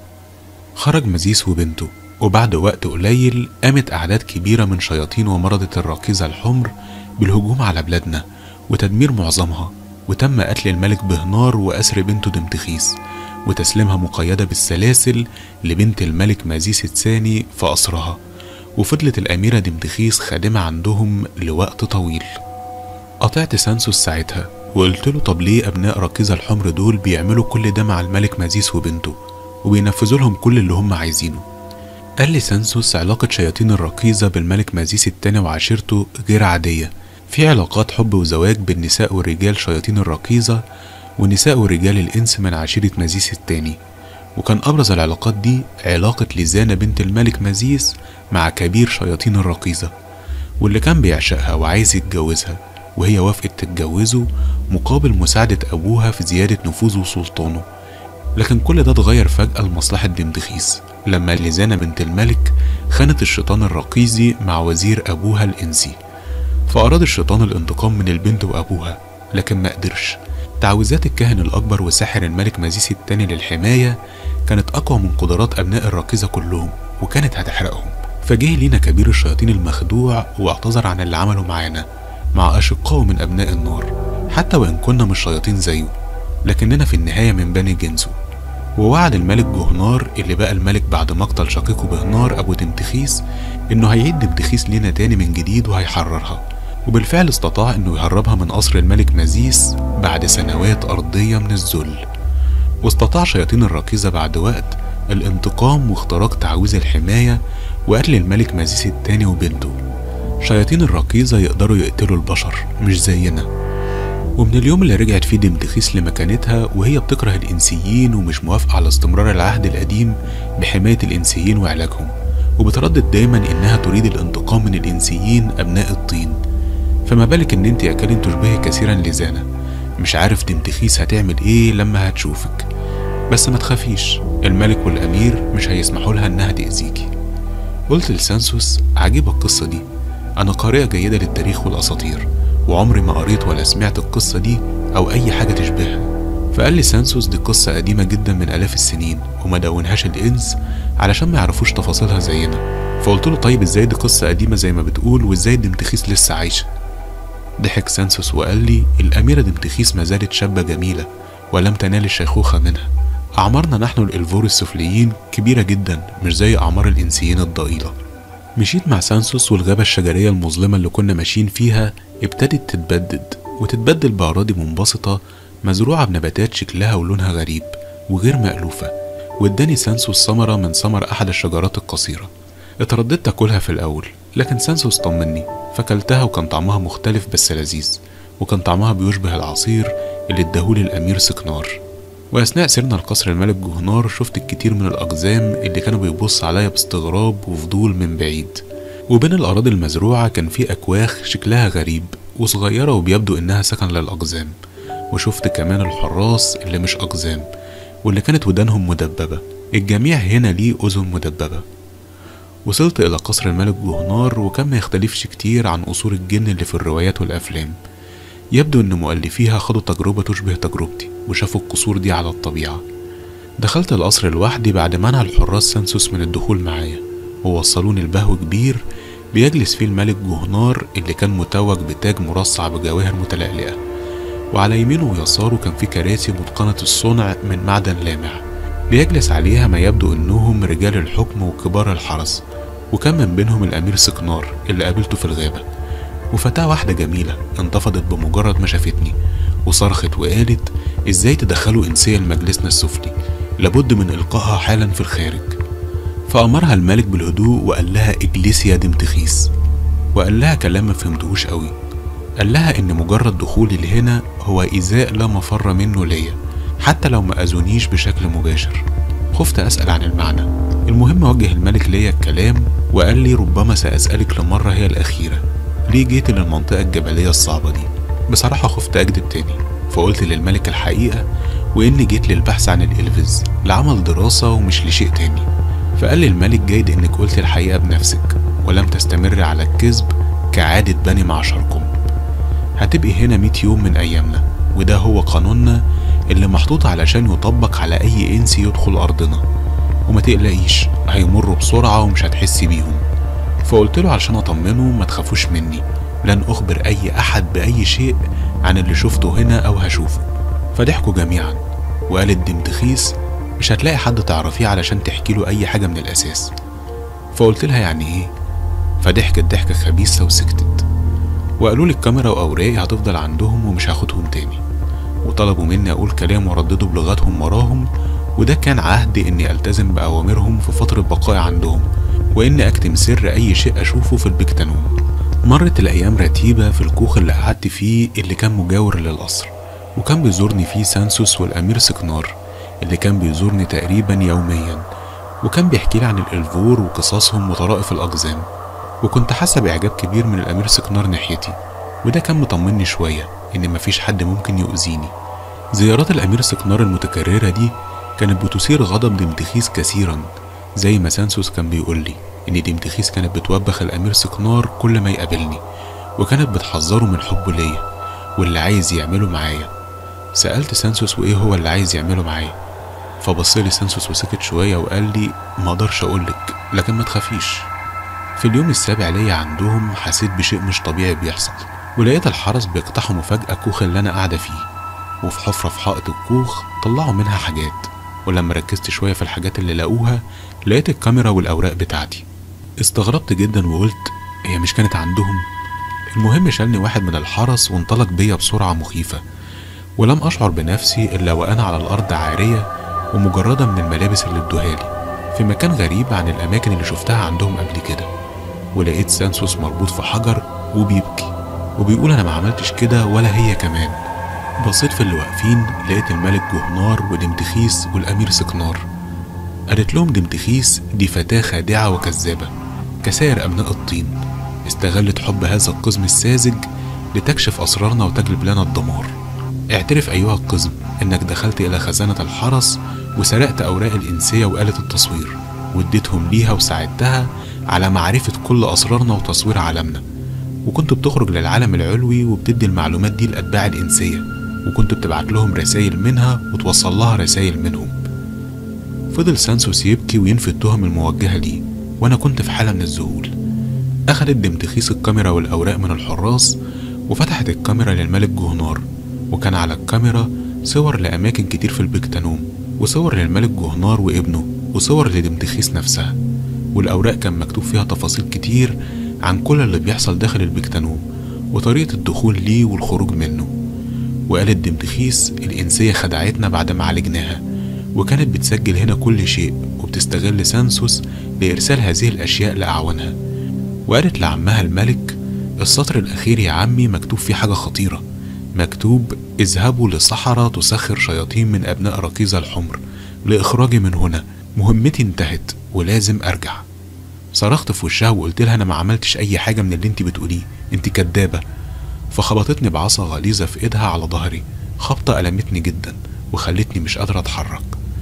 خرج مزيس وبنته، وبعد وقت قليل قامت أعداد كبيرة من شياطين ومرضة الركيزة الحمر بالهجوم على بلادنا وتدمير معظمها، وتم قتل الملك بهنار وأسر بنته دمتخيس وتسليمها مقيدة بالسلاسل لبنت الملك مزيس الثاني في قصرها. وفضلت الأميرة دمتخيس خادمة عندهم لوقت طويل. قطعت سانسوس ساعتها وقلت له طب ليه أبناء ركيزة الحمر دول بيعملوا كل ده مع الملك مزيس وبنته وبينفذوا لهم كل اللي هم عايزينه؟ قال لي سانسوس علاقة شياطين الركيزة بالملك مزيس الثاني وعشيرته غير عادية، في علاقات حب وزواج بين نساء ورجال شياطين الركيزة ونساء ورجال الإنس من عشيرة مزيس الثاني. وكان أبرز العلاقات دي علاقة ليزانا بنت الملك مزيس مع كبير شياطين الركيزة، واللي كان بيعشقها وعايز يتجوزها، وهي وافقت تتجوزه مقابل مساعدة أبوها في زيادة نفوذه وسلطانه. لكن كل ده اتغير فجأة لمصلحة دمتخيس لما ليزانا بنت الملك خانت الشيطان الركيزي مع وزير أبوها الإنسي. فأراد الشيطان الانتقام من البنت وأبوها لكن ما قدرش. تعويذات الكاهن الأكبر وساحر الملك مزيس الثاني للحماية كانت أقوى من قدرات أبناء الركيزة كلهم وكانت هتحرقهم. فجه لينا كبير الشياطين المخدوع واعتذر عن اللي عمله معانا مع أشقائه من أبناء النار، حتى وإن كنا مش شياطين زيه لكننا في النهاية من بني جنسه. ووعد الملك جهنار اللي بقى الملك بعد مقتل شقيقه بهنار أبو دمتخيس إنه هيعيد دمتخيس لينا تاني من جديد وهيحررها. وبالفعل استطاع إنه يهربها من قصر الملك مزيس بعد سنوات أرضية من الذل. واستطاع شياطين الركيزة بعد وقت الانتقام واختراق تعويذ الحماية وقتل الملك مزيس الثاني وبنته. شياطين الركيزة يقدروا يقتلوا البشر مش زينا. ومن اليوم اللي رجعت فيه دمتخيس لمكانتها وهي بتكره الإنسيين ومش موافقة على استمرار العهد القديم بحماية الإنسيين وعلاجهم، وبتردد دايما إنها تريد الانتقام من الإنسيين أبناء الطين. فما بالك إن انت يا كارين تشبهي كثيرا ليزانا. مش عارف دمتخيس هتعمل ايه لما هتشوفك، بس ما تخافيش الملك والأمير مش هيسمحوا لها إنها تأذيكي. قلت لسانسوس عجيبة القصة دي، أنا قارئة جيدة للتاريخ والأساطير وعمري ما قريت ولا سمعت القصة دي أو أي حاجة تشبهها. فقال لي سانسوس دي قصة قديمة جدا من آلاف السنين وما دونهاش الإنس علشان ما يعرفوش تفاصيلها زينا. فقلت له طيب إزاي دي قصة قديمة زي ما بتقول وإزاي دمتخيس لسه عايشة؟ ضحك سانسوس وقال لي الأميرة دمتخيس ما زالت شابة جميلة ولم تنال الشيخوخة منها. أعمارنا نحن الإلفور السفليين كبيرة جدا مش زي أعمار الإنسيين الضئيلة. مشيت مع سانسوس والغابة الشجرية المظلمة اللي كنا ماشيين فيها ابتدت تتبدد وتتبدل بأراضي منبسطة مزروعة بنباتات شكلها ولونها غريب وغير مألوفة. واداني سانسوس ثمرة من ثمر أحد الشجرات القصيرة. اترددت أكلها في الأول لكن سانسوس طمني فكلتها وكان طعمها مختلف بس لذيذ، وكان طعمها بيشبه العصير اللي اداهولي الأمير سكنار. وأثناء سيرنا لقصر الملك جهنار شفت الكتير من الأقزام اللي كانوا بيبص عليا باستغراب وفضول من بعيد. وبين الأراضي المزروعة كان في أكواخ شكلها غريب وصغيرة وبيبدو إنها سكن للأقزام. وشفت كمان الحراس اللي مش أقزام واللي كانت ودانهم مدببة الجميع هنا ليه أذن مدببة. وصلت إلى قصر الملك جهنار، وكان ما يختلفش كتير عن قصور الجن اللي في الروايات والأفلام. يبدو إن مؤلفيها خدوا تجربة تشبه تجربتي وشافوا القصور دي على الطبيعة. دخلت القصر لوحدي بعد منع الحراس سانسوس من الدخول معايا، ووصلوني لبهو كبير بيجلس فيه الملك جهنار اللي كان متوج بتاج مرصع بجواهر متلألئة، وعلى يمينه ويساره كان في كراسي متقنة الصنع من معدن لامع بيجلس عليها ما يبدو انهم رجال الحكم وكبار الحرس، وكان من بينهم الامير سكنار اللي قابلته في الغابة. وفتاة واحدة جميلة انتفضت بمجرد ما شافتني وصرخت وقالت: ازاي تدخلوا انسية لمجلسنا السفلي؟ لابد من القائها حالا في الخارج. فأمرها الملك بالهدوء وقال لها: اجلسي يا دمتخيس. وقال لها كلام ما فهمتهوش قوي. قال لها ان مجرد دخولي لهنا هو إيذاء لا مفر منه ليا، حتى لو ما أذونيش بشكل مباشر. خفت أسأل عن المعنى. المهم وجه الملك ليا الكلام وقال لي: ربما سأسألك لمرة هي الأخيرة، ليه جيت للمنطقة الجبلية الصعبة دي؟ بصراحة خفت أكذب تاني، فقلت للملك الحقيقة، وإني جيت للبحث عن الإلفز لعمل دراسة ومش لشيء تاني. فقال لي الملك: جيد إنك قلت الحقيقة بنفسك ولم تستمر على الكذب كعادة بني معشركم. هتبقي هنا مية يوم من أيامنا، وده هو قانوننا اللي محطوط علشان يطبق على أي إنسي يدخل أرضنا. وما تقلقيش، هيمروا بسرعة ومش هتحسي بيهم. فقلت له علشان أطمنه: ما تخافوش مني، لن أخبر أي أحد بأي شيء عن اللي شفته هنا أو هشوفه. فضحكوا جميعا، وقالت دمتخيس: مش هتلاقي حد تعرفيه علشان تحكي له أي حاجة من الأساس. فقلت لها: يعني إيه؟ فضحكت ضحكة خبيثة وسكتت. وقالوا لي الكاميرا وأوراقي هتفضل عندهم ومش هاخدهم تاني، وطلبوا مني أقول كلام وردده بلغتهم وراهم، وده كان عهد إني ألتزم بأوامرهم في فترة بقائي عندهم، وإني أكتم سر أي شيء أشوفه في البكتانون. مرت الأيام رتيبة في الكوخ اللي قعدت فيه اللي كان مجاور للقصر، وكان بيزورني فيه سانسوس والأمير سكنار اللي كان بيزورني تقريبا يوميا، وكان بيحكي لي عن الإلفور وقصصهم وطرائف الأقزام. وكنت حاسة بإعجاب كبير من الأمير سكنار ناحيتي، وده كان مطمني شوية إن مفيش حد ممكن يؤذيني. زيارات الأمير سكنار المتكررة دي كانت بتثير غضب دمتخيس كثيرا، زي ما سانسوس كان بيقولي إن دمتخيس كانت بتوبخ الأمير سكنار كل ما يقابلني، وكانت بتحذره من حبه ليا واللي عايز يعمله معايا. سألت سانسوس: وإيه هو اللي عايز يعمله معايا؟ فبصلي سانسوس وسكت شوية وقال لي: ما اقدرش أقولك، لكن ما تخافيش. في اليوم السابع ليا عندهم حسيت بشيء مش طبيعي بيحصل، ولقيت الحرس بيقتحموا فجأة الكوخ اللي أنا قاعدة فيه، وفي حفرة في حائط الكوخ طلعوا منها حاجات. ولما ركزت شوية في الحاجات اللي لقوها لقيت الكاميرا والأوراق بتاعتي. استغربت جدا وقلت: هي مش كانت عندهم؟ المهم شالني واحد من الحرس وانطلق بيا بسرعة مخيفة، ولم أشعر بنفسي إلا وأنا على الأرض عارية ومجردة من الملابس اللي ادوهالي، في مكان غريب عن الأماكن اللي شفتها عندهم قبل كده. ولقيت سانسوس مربوط في حجر وبيبكي وبيقول: أنا ما عملتش كده ولا هي كمان. بصيت في اللي واقفين لقيت الملك جهنار ودمتخيس والأمير سكنار. قالت لهم دمتخيس: دي فتاة خادعة وكذابة كسائر أبناء الطين، استغلت حب هذا القزم الساذج لتكشف أسرارنا وتجلب لنا الدمار. اعترف أيها القزم إنك دخلت إلى خزانة الحرس وسرقت أوراق الإنسية وآلة التصوير واديتهم ليها وساعدتها على معرفة كل أسرارنا وتصوير عالمنا، وكنت بتخرج للعالم العلوي وبتدي المعلومات دي لأتباع الإنسية، وكنت بتبعت لهم رسائل منها وتوصل لها رسائل منهم. فضل سانسوس يبكي وينفي التهم الموجهة ليه، وأنا كنت في حالة من الذهول. أخدت دمتخيس الكاميرا والأوراق من الحراس وفتحت الكاميرا للملك جهنار، وكان على الكاميرا صور لأماكن كتير في البكتانون، وصور للملك جهنار وابنه، وصور لدمتخيس نفسها. والأوراق كان مكتوب فيها تفاصيل كتير عن كل اللي بيحصل داخل البكتانون وطريقة الدخول ليه والخروج منه. وقالت دمتخيس: الإنسية خدعتنا بعد ما عالجناها، وكانت بتسجل هنا كل شيء وبتستغل سانسوس لإرسال هذه الأشياء لأعوانها. وقالت لعمها الملك: السطر الأخير يا عمي مكتوب فيه حاجة خطيرة، مكتوب: اذهبوا لصحراء تسخر شياطين من أبناء ركيزة الحمر لإخراجي من هنا، مهمتي انتهت ولازم أرجع. صرخت في وشها وقلت لها: أنا ما عملتش أي حاجة من اللي انت بتقوليه، انت كدابة. فخبطتني بعصا غليظة في إيدها على ظهري، خبطة ألمتني جدا وخلتني مش قادرة أتحرك.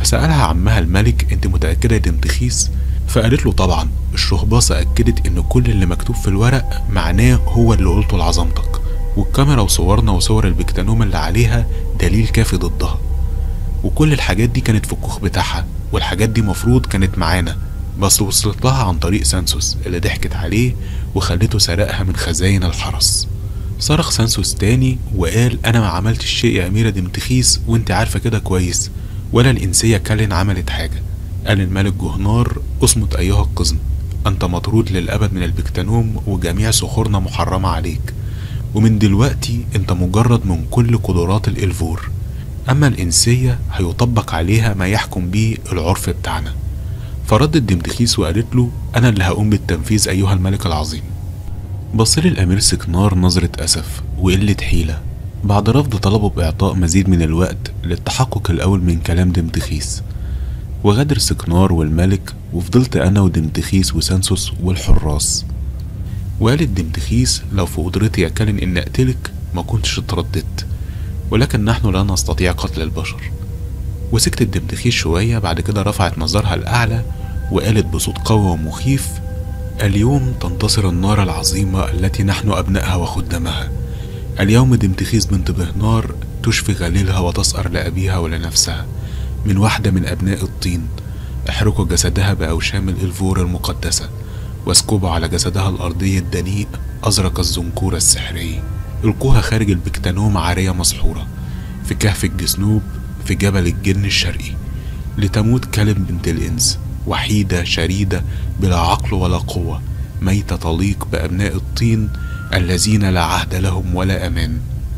فسألها عمها الملك انت متأكدة يا دمتخيس؟ فقالت له طبعا، الشهباصة أكدت ان كل اللي مكتوب في الورق معناه هو اللي قلته لعظمتك، والكاميرا وصورنا وصور البكتانوم اللي عليها دليل كافي ضدها، وكل الحاجات دي كانت في الكوخ بتاعها، والحاجات دي مفروض كانت معانا، بس وصلت لها عن طريق سانسوس اللي ضحكت عليه وخلته سرقها من خزاين الحرس. صرخ سانسوس تاني وقال انا ما عملتش شيء يا اميرة دمتخيس وانت عارفة كده كويس، ولا الانسية كالين عملت حاجة. قال الملك جهنار اصمت ايها القزم، انت مطرود للابد من البكتانوم وجميع صخورنا محرمة عليك، ومن دلوقتي انت مجرد من كل قدرات الالفور، اما الانسية هيطبق عليها ما يحكم به العرف بتاعنا. فردت دمتخيس وقالت له انا اللي هقوم بالتنفيذ ايها الملك العظيم. بصلي الامير سكنار نظرة اسف وقلة حيلة بعد رفض طلبه باعطاء مزيد من الوقت للتحقق الاول من كلام دمتخيس، وغادر سكنار والملك، وفضلت انا ودمتخيس وسانسوس والحراس. وقالت دمتخيس لو في قدرتي يا كالين ان اقتلك ما كنتش اترددت، ولكن نحن لا نستطيع قتل البشر. وسكتت دمتخيس شوية، بعد كده رفعت نظرها الأعلى وقالت بصوت قوي ومخيف اليوم تنتصر النار العظيمة التي نحن أبنائها وخدامها. اليوم دمتخيس بنت بهنار تشفي غليلها وتسأر لأبيها ولنفسها من واحدة من أبناء الطين. احرقوا جسدها بأوشام الإلفور المقدسة، واسكبوا على جسدها الأرضي الدنيء أزرق الزنكور السحري. القوها خارج البكتانوم عارية مسحورة في كهف الجسنوب في جبل الجن الشرقي، لتموت كالين بنت الإنس وحيدة شريدة بلا عقل ولا قوة، ميتة تليق بأبناء الطين الذين لا عهد لهم ولا أمان.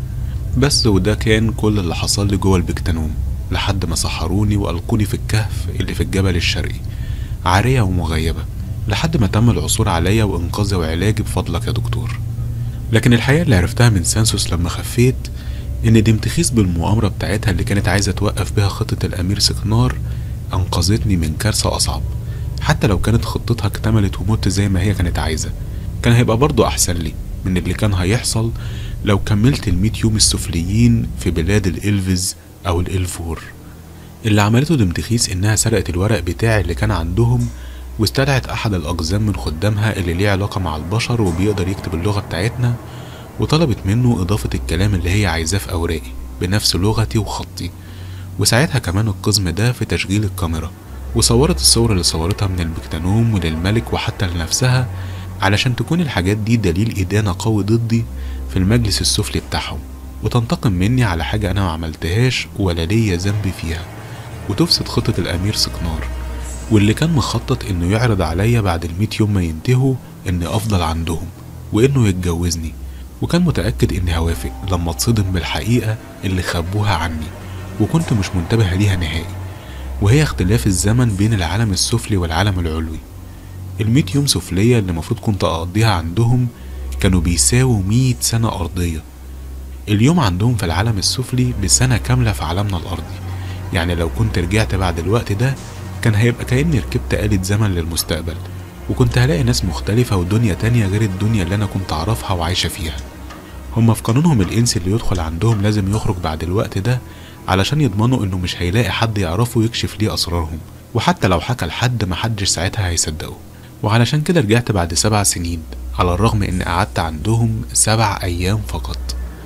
بس وده كان كل اللي حصل لي جوه البكتانوم لحد ما سحروني وألقوني في الكهف اللي في الجبل الشرقي عارية ومغيبة، لحد ما تم العثور عليا وإنقاذي وعلاجي بفضلك يا دكتور. لكن الحقيقة اللي عرفتها من سانسوس لما خفيت إن دمتخيس بالمؤامرة بتاعتها اللي كانت عايزة توقف بها خطة الأمير سكنار أنقذتني من كارثة أصعب. حتى لو كانت خطتها اكتملت ومت زي ما هي كانت عايزة، كان هيبقى برضو أحسن لي من اللي كان هيحصل لو كملت الميت يوم السفليين في بلاد الإلفز أو الإلفور. اللي عملته دمتخيس إنها سرقت الورق بتاعي اللي كان عندهم، واستدعت أحد الأقزام من خدامها اللي ليه علاقة مع البشر وبيقدر يكتب اللغة بتاعتنا، وطلبت منه إضافة الكلام اللي هي عايزاه في أوراقي بنفس لغتي وخطي. وساعتها كمان القزم ده في تشغيل الكاميرا، وصورت الصور اللي صورتها من البكتانوم وللملك وحتى لنفسها، علشان تكون الحاجات دي دليل إدانة قوي ضدي في المجلس السفلي بتاعهم، وتنتقم مني على حاجة أنا ما عملتهاش ولا ليا ذنب فيها، وتفسد خطة الأمير سكنار، واللي كان مخطط إنه يعرض عليا بعد الميت يوم ما ينتهوا إني أفضل عندهم وإنه يتجوزني. وكان متأكد إني هوافق لما اتصدم بالحقيقة اللي خبوها عني وكنت مش منتبه ليها نهائي، وهي اختلاف الزمن بين العالم السفلي والعالم العلوي. الميت يوم سفلية اللي المفروض كنت أقضيها عندهم كانوا بيساووا مية سنة أرضية. اليوم عندهم في العالم السفلي بسنة كاملة في عالمنا الأرضي، يعني لو كنت رجعت بعد الوقت ده كان هيبقى كأني ركبت آلة زمن للمستقبل، وكنت هلاقي ناس مختلفة ودنيا تانية غير الدنيا اللي أنا كنت أعرفها وعايشة فيها. هما في قانونهم الإنس اللي يدخل عندهم لازم يخرج بعد الوقت ده علشان يضمنوا إنه مش هيلاقي حد يعرفه يكشف ليه أسرارهم، وحتى لو حكى لحد محدش ساعتها هيصدقه. وعلشان كده رجعت بعد سبع سنين، على الرغم إن قعدت عندهم سبع أيام فقط.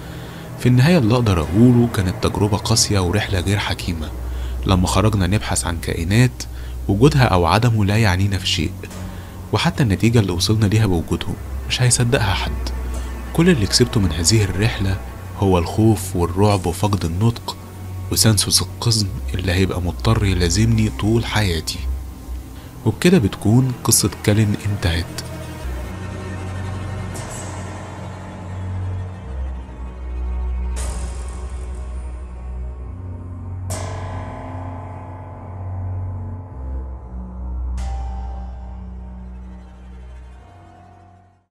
في النهاية اللي أقدر أقوله كانت تجربة قاسية ورحلة غير حكيمة. لما خرجنا نبحث عن كائنات وجودها أو عدمه لا يعنينا في شيء، وحتى النتيجة اللي وصلنا ليها بوجودهم مش هيصدقها حد. كل اللي كسبته من هذه الرحلة هو الخوف والرعب وفقد النطق وسانسوس القزم اللي هيبقى مضطر يلازمني طول حياتي. وبكده بتكون قصة كالين انتهت.